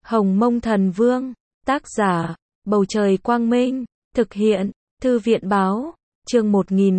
Hồng Mông Thần Vương, tác giả, Bầu Trời Quang Minh, thực hiện, Thư viện Báo, chương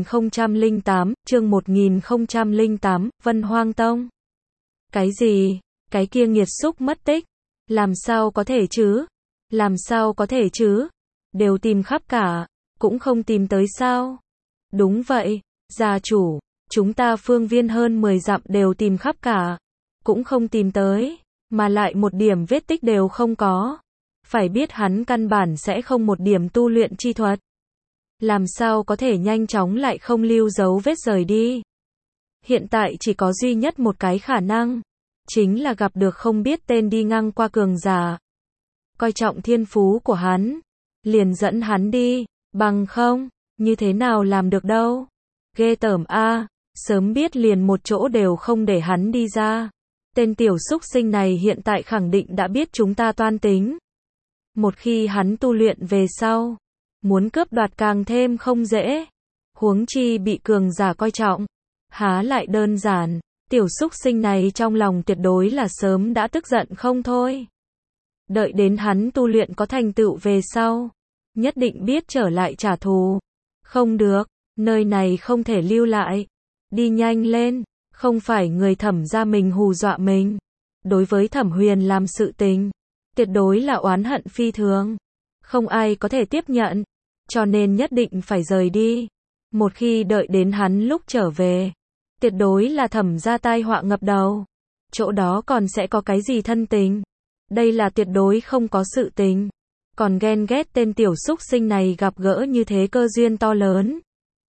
1008, Vân Hoang Tông. Cái gì? Cái kia nghiệt xúc mất tích? Làm sao có thể chứ? Làm sao có thể chứ? Đều tìm khắp cả, cũng không tìm tới sao? Đúng vậy, gia chủ, chúng ta phương viên hơn 10 dặm đều tìm khắp cả, cũng không tìm tới, mà lại một điểm vết tích đều không có. Phải biết hắn căn bản sẽ không một điểm tu luyện chi thuật. Làm sao có thể nhanh chóng lại không lưu dấu vết rời đi? Hiện tại chỉ có duy nhất một cái khả năng, chính là gặp được không biết tên đi ngang qua cường giả. Coi trọng thiên phú của hắn, liền dẫn hắn đi, bằng không, như thế nào làm được đâu. Ghê tởm a, sớm biết liền một chỗ đều không để hắn đi ra. Tên tiểu súc sinh này hiện tại khẳng định đã biết chúng ta toan tính. Một khi hắn tu luyện về sau, muốn cướp đoạt càng thêm không dễ. Huống chi bị cường giả coi trọng, há lại đơn giản. Tiểu súc sinh này trong lòng tuyệt đối là sớm đã tức giận không thôi. Đợi đến hắn tu luyện có thành tựu về sau, nhất định biết trở lại trả thù. Không được, nơi này không thể lưu lại. Đi nhanh lên, không phải người Thẩm gia mình hù dọa mình. Đối với Thẩm Huyền làm sự tình, tuyệt đối là oán hận phi thường. Không ai có thể tiếp nhận, cho nên nhất định phải rời đi. Một khi đợi đến hắn lúc trở về, tuyệt đối là Thẩm gia tai họa ngập đầu. Chỗ đó còn sẽ có cái gì thân tình? Đây là tuyệt đối không có sự tình. Còn ghen ghét tên tiểu súc sinh này gặp gỡ như thế cơ duyên to lớn.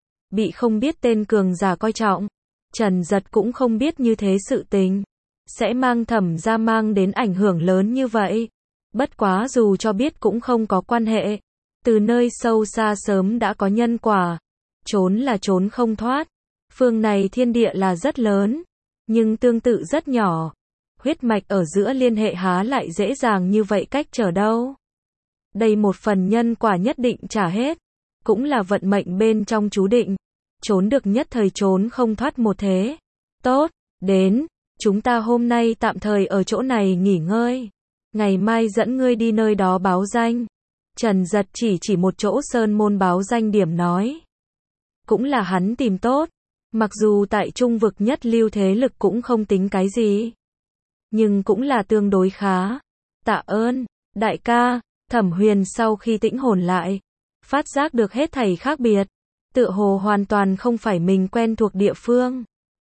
Bị không biết tên cường giả coi trọng. Trần Giật cũng không biết như thế sự tình sẽ mang Thẩm gia mang đến ảnh hưởng lớn như vậy. Bất quá dù cho biết cũng không có quan hệ. Từ nơi sâu xa sớm đã có nhân quả. Trốn là trốn không thoát. Phương này thiên địa là rất lớn, nhưng tương tự rất nhỏ. Huyết mạch ở giữa liên hệ há lại dễ dàng như vậy cách trở đâu. Đây một phần nhân quả nhất định trả hết. Cũng là vận mệnh bên trong chú định. Trốn được nhất thời trốn không thoát một thế. Tốt, đến, chúng ta hôm nay tạm thời ở chỗ này nghỉ ngơi. Ngày mai dẫn ngươi đi nơi đó báo danh. Trần Giật chỉ một chỗ sơn môn báo danh điểm nói. Cũng là hắn tìm tốt. Mặc dù tại trung vực nhất lưu thế lực cũng không tính cái gì, nhưng cũng là tương đối khá. Tạ ơn, đại ca. Thẩm Huyền sau khi tĩnh hồn lại, phát giác được hết thảy khác biệt. Tựa hồ hoàn toàn không phải mình quen thuộc địa phương.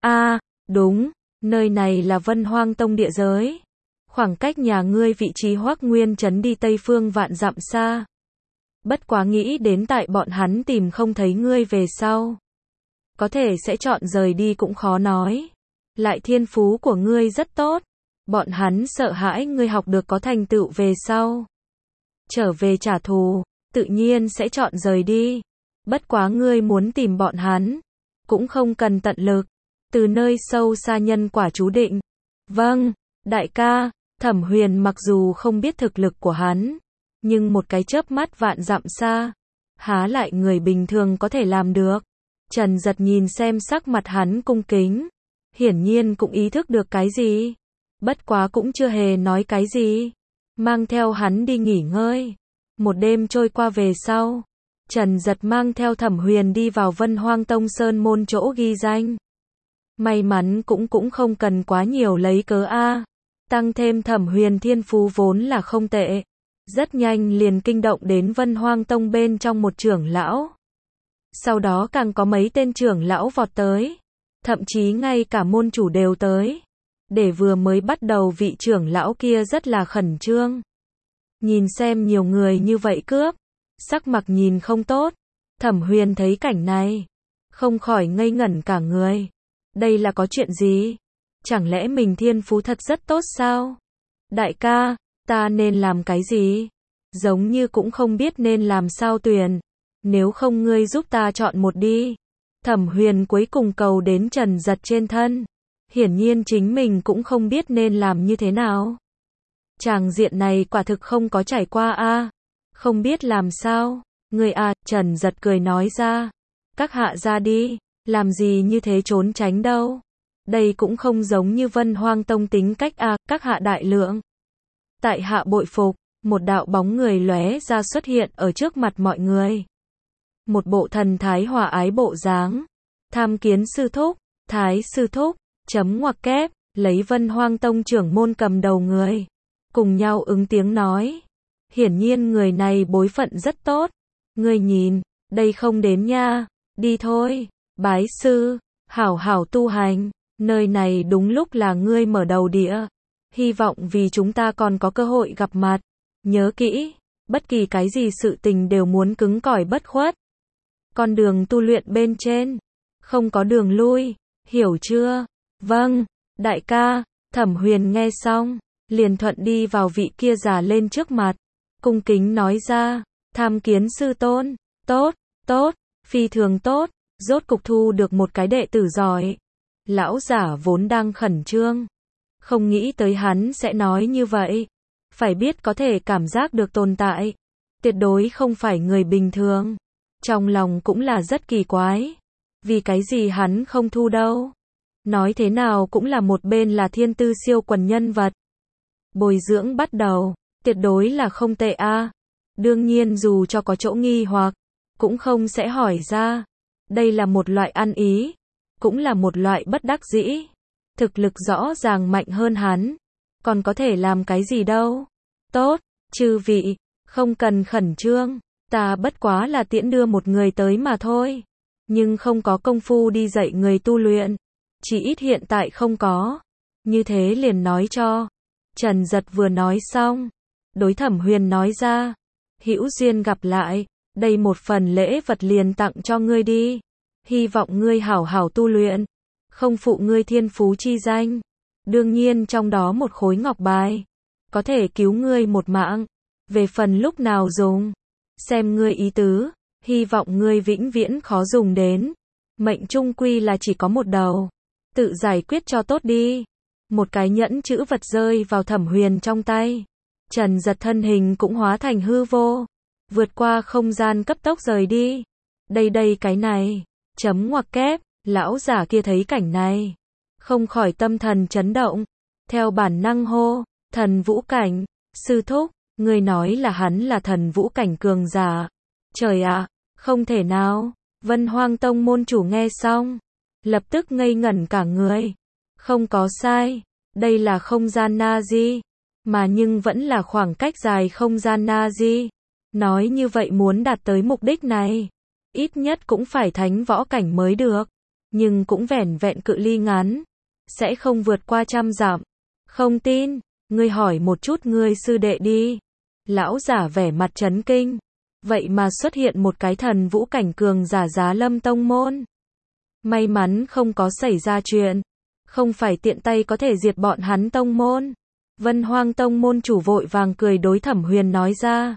Đúng, nơi này là Vân Hoang Tông địa giới. Khoảng cách nhà ngươi vị trí Hoắc Nguyên Trấn đi Tây Phương vạn dặm xa. Bất quá nghĩ đến tại bọn hắn tìm không thấy ngươi về sau, có thể sẽ chọn rời đi cũng khó nói. Lại thiên phú của ngươi rất tốt. Bọn hắn sợ hãi ngươi học được có thành tựu về sau, trở về trả thù, tự nhiên sẽ chọn rời đi. Bất quá ngươi muốn tìm bọn hắn, cũng không cần tận lực. Từ nơi sâu xa nhân quả chú định. Vâng, đại ca. Thẩm Huyền mặc dù không biết thực lực của hắn, nhưng một cái chớp mắt vạn dặm xa, há lại người bình thường có thể làm được. Trần Giật nhìn xem sắc mặt hắn cung kính, hiển nhiên cũng ý thức được cái gì. Bất quá cũng chưa hề nói cái gì, mang theo hắn đi nghỉ ngơi. Một đêm trôi qua về sau, Trần Giật mang theo Thẩm Huyền đi vào Vân Hoang Tông sơn môn chỗ ghi danh. May mắn cũng không cần quá nhiều lấy cớ tăng thêm Thẩm Huyền thiên phú vốn là không tệ, rất nhanh liền kinh động đến Vân Hoang Tông bên trong một trưởng lão. Sau đó càng có mấy tên trưởng lão vọt tới, thậm chí ngay cả môn chủ đều tới. Để vừa mới bắt đầu vị trưởng lão kia rất là khẩn trương. Nhìn xem nhiều người như vậy cướp, sắc mặt nhìn không tốt. Thẩm Huyền thấy cảnh này, không khỏi ngây ngẩn cả người. Đây là có chuyện gì? Chẳng lẽ mình thiên phú thật rất tốt sao? Đại ca, ta nên làm cái gì? Giống như cũng không biết nên làm sao tuyển. Nếu không ngươi giúp ta chọn một đi. Thẩm Huyền cuối cùng cầu đến Trần Giật trên thân. Hiển nhiên chính mình cũng không biết nên làm như thế nào. Tràng diện này quả thực không có trải qua không biết làm sao. Ngươi Trần Giật cười nói ra. Các hạ ra đi, làm gì như thế trốn tránh đâu. Đây cũng không giống như Vân Hoang Tông tính cách các hạ đại lượng. Tại hạ bội phục, một đạo bóng người lóe ra xuất hiện ở trước mặt mọi người. Một bộ thần thái hòa ái bộ dáng. Tham kiến sư thúc, Thái sư thúc, chấm ngoặc kép, lấy Vân Hoang Tông trưởng môn cầm đầu người. Cùng nhau ứng tiếng nói. Hiển nhiên người này bối phận rất tốt. Ngươi nhìn, đây không đến nha, đi thôi, bái sư, hảo hảo tu hành, nơi này đúng lúc là ngươi mở đầu địa. Hy vọng vì chúng ta còn có cơ hội gặp mặt. Nhớ kỹ, bất kỳ cái gì sự tình đều muốn cứng cỏi bất khuất. Con đường tu luyện bên trên, không có đường lui, hiểu chưa? Vâng, đại ca. Thẩm Huyền nghe xong, liền thuận đi vào vị kia già lên trước mặt, cung kính nói ra, tham kiến sư tôn. Tốt, tốt, phi thường tốt, rốt cục thu được một cái đệ tử giỏi. Lão giả vốn đang khẩn trương, không nghĩ tới hắn sẽ nói như vậy. Phải biết có thể cảm giác được tồn tại, tuyệt đối không phải người bình thường. Trong lòng cũng là rất kỳ quái, vì cái gì hắn không thu đâu. Nói thế nào cũng là một bên là thiên tư siêu quần nhân vật. Bồi dưỡng bắt đầu, tuyệt đối là không tệ a. Đương nhiên dù cho có chỗ nghi hoặc, cũng không sẽ hỏi ra. Đây là một loại ăn ý, cũng là một loại bất đắc dĩ. Thực lực rõ ràng mạnh hơn hắn, còn có thể làm cái gì đâu. Tốt, chư vị, không cần khẩn trương, ta bất quá là tiễn đưa một người tới mà thôi. Nhưng không có công phu đi dạy người tu luyện, chỉ ít hiện tại không có. Như thế liền nói cho. Trần Giật vừa nói xong, đối Thẩm Huyền nói ra, hữu duyên gặp lại, đây một phần lễ vật liền tặng cho ngươi đi. Hy vọng ngươi hảo hảo tu luyện, không phụ ngươi thiên phú chi danh. Đương nhiên trong đó một khối ngọc bài, có thể cứu ngươi một mạng. Về phần lúc nào dùng, xem ngươi ý tứ, hy vọng ngươi vĩnh viễn khó dùng đến. Mệnh chung quy là chỉ có một đầu, tự giải quyết cho tốt đi. Một cái nhẫn chữ vật rơi vào Thẩm Huyền trong tay. Trần Giật thân hình cũng hóa thành hư vô, vượt qua không gian cấp tốc rời đi. Đây cái này, chấm ngoặc kép, lão giả kia thấy cảnh này, không khỏi tâm thần chấn động, theo bản năng hô, thần vũ cảnh, sư thúc, người nói là hắn là thần vũ cảnh cường giả. Trời ạ, không thể nào. Vân Hoang Tông môn chủ nghe xong, lập tức ngây ngẩn cả người. Không có sai, đây là không gian Na-di, mà nhưng vẫn là khoảng cách dài không gian Na-di. Nói như vậy muốn đạt tới mục đích này, ít nhất cũng phải thánh võ cảnh mới được, nhưng cũng vẻn vẹn cự ly ngắn, sẽ không vượt qua 100 dặm. Không tin, ngươi hỏi một chút ngươi sư đệ đi. Lão giả vẻ mặt chấn kinh, vậy mà xuất hiện một cái thần vũ cảnh cường giả Giá Lâm Tông môn. May mắn không có xảy ra chuyện, không phải tiện tay có thể diệt bọn hắn tông môn. Vân Hoang Tông môn chủ vội vàng cười đối Thẩm Huyền nói ra.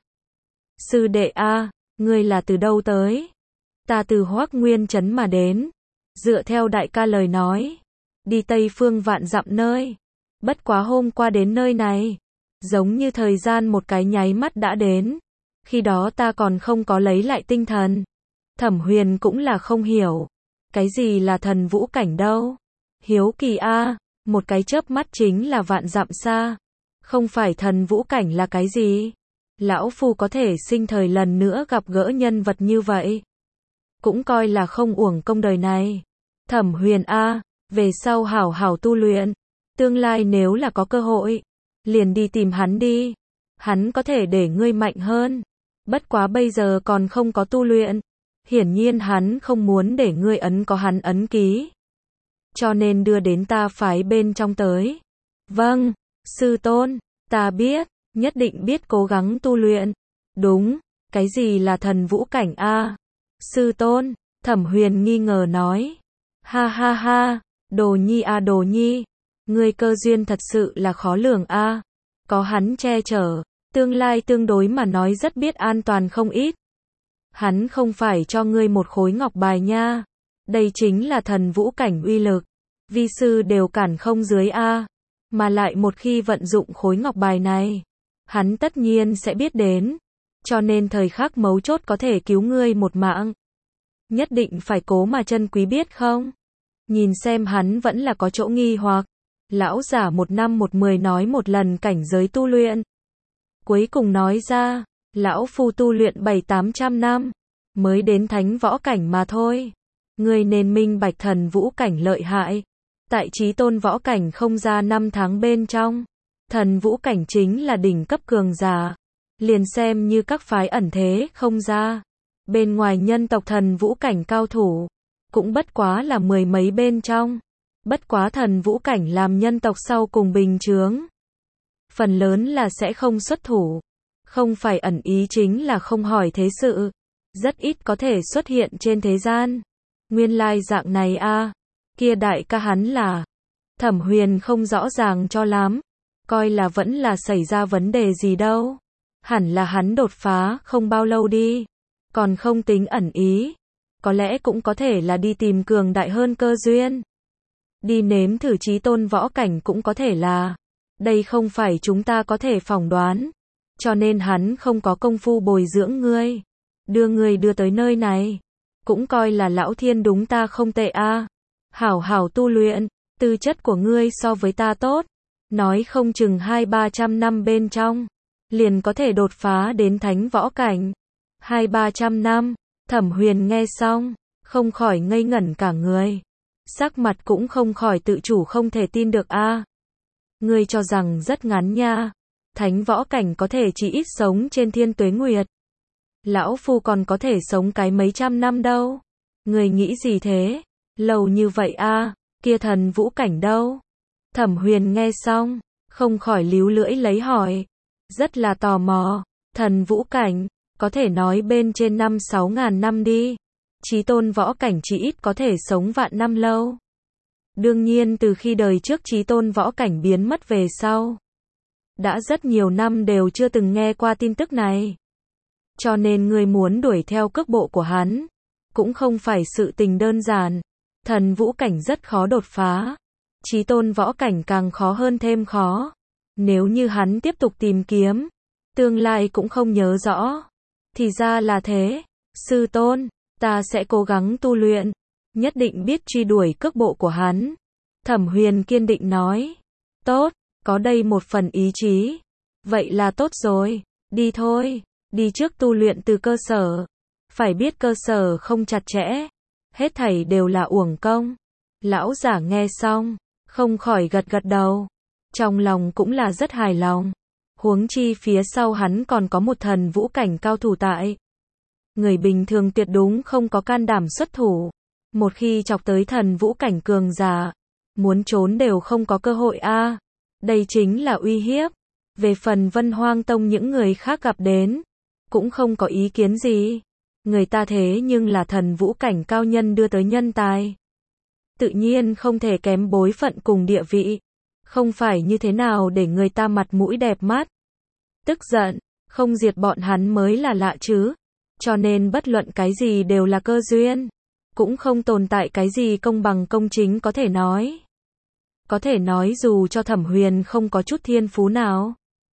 Sư đệ a, ngươi là từ đâu tới? Ta từ Hoắc Nguyên trấn mà đến. Dựa theo đại ca lời nói, đi Tây Phương vạn dặm nơi. Bất quá hôm qua đến nơi này, giống như thời gian một cái nháy mắt đã đến. Khi đó ta còn không có lấy lại tinh thần. Thẩm Huyền cũng là không hiểu, cái gì là thần vũ cảnh đâu? Hiếu kỳ a, một cái chớp mắt chính là vạn dặm xa. Không phải thần vũ cảnh là cái gì? Lão phu có thể sinh thời lần nữa gặp gỡ nhân vật như vậy, cũng coi là không uổng công đời này. Thẩm Huyền a, về sau hảo hảo tu luyện, tương lai nếu là có cơ hội, liền đi tìm hắn đi. Hắn có thể để ngươi mạnh hơn. Bất quá bây giờ còn không có tu luyện, hiển nhiên hắn không muốn để ngươi ấn có hắn ấn ký, cho nên đưa đến ta phái bên trong tới. Vâng, sư tôn, ta biết, nhất định biết cố gắng tu luyện. Đúng, cái gì là thần vũ cảnh a? Sư tôn, Thẩm Huyền nghi ngờ nói. Ha ha ha, đồ nhi a đồ nhi, ngươi cơ duyên thật sự là khó lường a. Có hắn che chở, tương lai tương đối mà nói rất biết an toàn không ít. Hắn không phải cho ngươi một khối ngọc bài nha. Đây chính là thần vũ cảnh uy lực. Vi sư đều cản không dưới a. Mà lại một khi vận dụng khối ngọc bài này, hắn tất nhiên sẽ biết đến. Cho nên thời khắc mấu chốt có thể cứu ngươi một mạng, nhất định phải cố mà trân quý biết không? Nhìn xem hắn vẫn là có chỗ nghi hoặc. Lão giả 1 năm 1 10 nói một lần cảnh giới tu luyện, cuối cùng nói ra, lão phu tu luyện 700-800 năm, mới đến thánh võ cảnh mà thôi. Ngươi nên minh bạch thần vũ cảnh lợi hại. Tại chí tôn võ cảnh không ra 5 tháng bên trong. Thần vũ cảnh chính là đỉnh cấp cường giả. Liền xem như các phái ẩn thế không ra. Bên ngoài nhân tộc thần vũ cảnh cao thủ. Cũng bất quá là 10 mấy bên trong. Bất quá thần vũ cảnh làm nhân tộc sau cùng bình chướng. Phần lớn là sẽ không xuất thủ. Không phải ẩn ý chính là không hỏi thế sự. Rất ít có thể xuất hiện trên thế gian. Nguyên lai dạng này a, kia đại ca hắn là. Thẩm Huyền không rõ ràng cho lắm. Coi là vẫn là xảy ra vấn đề gì đâu. Hẳn là hắn đột phá không bao lâu đi. Còn không tính ẩn ý. Có lẽ cũng có thể là đi tìm cường đại hơn cơ duyên. Đi nếm thử chí tôn võ cảnh cũng có thể là. Đây không phải chúng ta có thể phỏng đoán. Cho nên hắn không có công phu bồi dưỡng ngươi. Đưa ngươi đưa tới nơi này. Cũng coi là lão thiên đúng ta không tệ a. Hảo hảo tu luyện. Tư chất của ngươi so với ta tốt. Nói không chừng 200-300 năm bên trong. Liền có thể đột phá đến thánh võ cảnh. 200-300 năm. Thẩm Huyền nghe xong. Không khỏi ngây ngẩn cả người. Sắc mặt cũng không khỏi tự chủ không thể tin được a. Ngươi cho rằng rất ngắn nha. Thánh võ cảnh có thể chỉ ít sống trên thiên tuế nguyệt. Lão phu còn có thể sống cái mấy trăm năm đâu. Ngươi nghĩ gì thế? Lâu như vậy a, kia thần vũ cảnh đâu? Thẩm Huyền nghe xong, không khỏi líu lưỡi lấy hỏi. Rất là tò mò. Thần vũ cảnh, có thể nói bên trên 5-6 ngàn năm đi. Chí tôn võ cảnh chỉ ít có thể sống vạn năm lâu. Đương nhiên từ khi đời trước chí tôn võ cảnh biến mất về sau. Đã rất nhiều năm đều chưa từng nghe qua tin tức này. Cho nên ngươi muốn đuổi theo cước bộ của hắn. Cũng không phải sự tình đơn giản. Thần vũ cảnh rất khó đột phá. Chí tôn võ cảnh càng khó hơn thêm khó. Nếu như hắn tiếp tục tìm kiếm. Tương lai cũng không nhớ rõ. Thì ra là thế. Sư tôn, ta sẽ cố gắng tu luyện. Nhất định biết truy đuổi cước bộ của hắn. Thẩm Huyền kiên định nói. Tốt, có đây một phần ý chí. Vậy là tốt rồi. Đi thôi. Đi trước tu luyện từ cơ sở. Phải biết cơ sở không chặt chẽ. Hết thảy đều là uổng công. Lão giả nghe xong. Không khỏi gật gật đầu. Trong lòng cũng là rất hài lòng. Huống chi phía sau hắn còn có một thần vũ cảnh cao thủ tại. Người bình thường tuyệt đúng không có can đảm xuất thủ. Một khi chọc tới thần vũ cảnh cường giả. Muốn trốn đều không có cơ hội a. Đây chính là uy hiếp. Về phần Vân Hoang Tông những người khác gặp đến. Cũng không có ý kiến gì. Người ta thế nhưng là thần vũ cảnh cao nhân đưa tới nhân tài. Tự nhiên không thể kém bối phận cùng địa vị. Không phải như thế nào để người ta mặt mũi đẹp mắt. Tức giận, không diệt bọn hắn mới là lạ chứ. Cho nên bất luận cái gì đều là cơ duyên. Cũng không tồn tại cái gì công bằng công chính có thể nói. Có thể nói dù cho Thẩm Huyền không có chút thiên phú nào.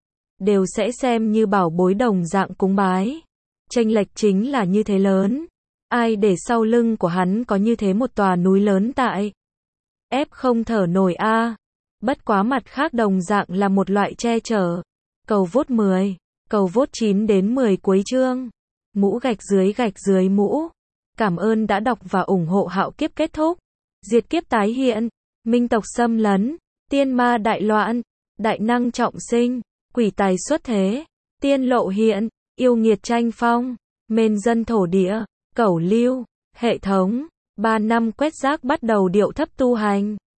Đều sẽ xem như bảo bối đồng dạng cúng bái. Chênh lệch chính là như thế lớn. Ai để sau lưng của hắn có như thế một tòa núi lớn tại. Ép không thở nổi a. Bất quá mặt khác đồng dạng là một loại che chở. Cầu vốt 10. Cầu vốt 9 đến 10 cuối chương. Mũ gạch dưới mũ. Cảm ơn đã đọc và ủng hộ Hạo Kiếp kết thúc. Diệt kiếp tái hiện. Minh tộc xâm lấn. Tiên ma đại loạn. Đại năng trọng sinh. Quỷ tài xuất thế. Tiên lộ hiện. Yêu nghiệt tranh phong. Mên dân thổ địa. Cẩu lưu. Hệ thống. 3 năm quét rác bắt đầu điệu thấp tu hành.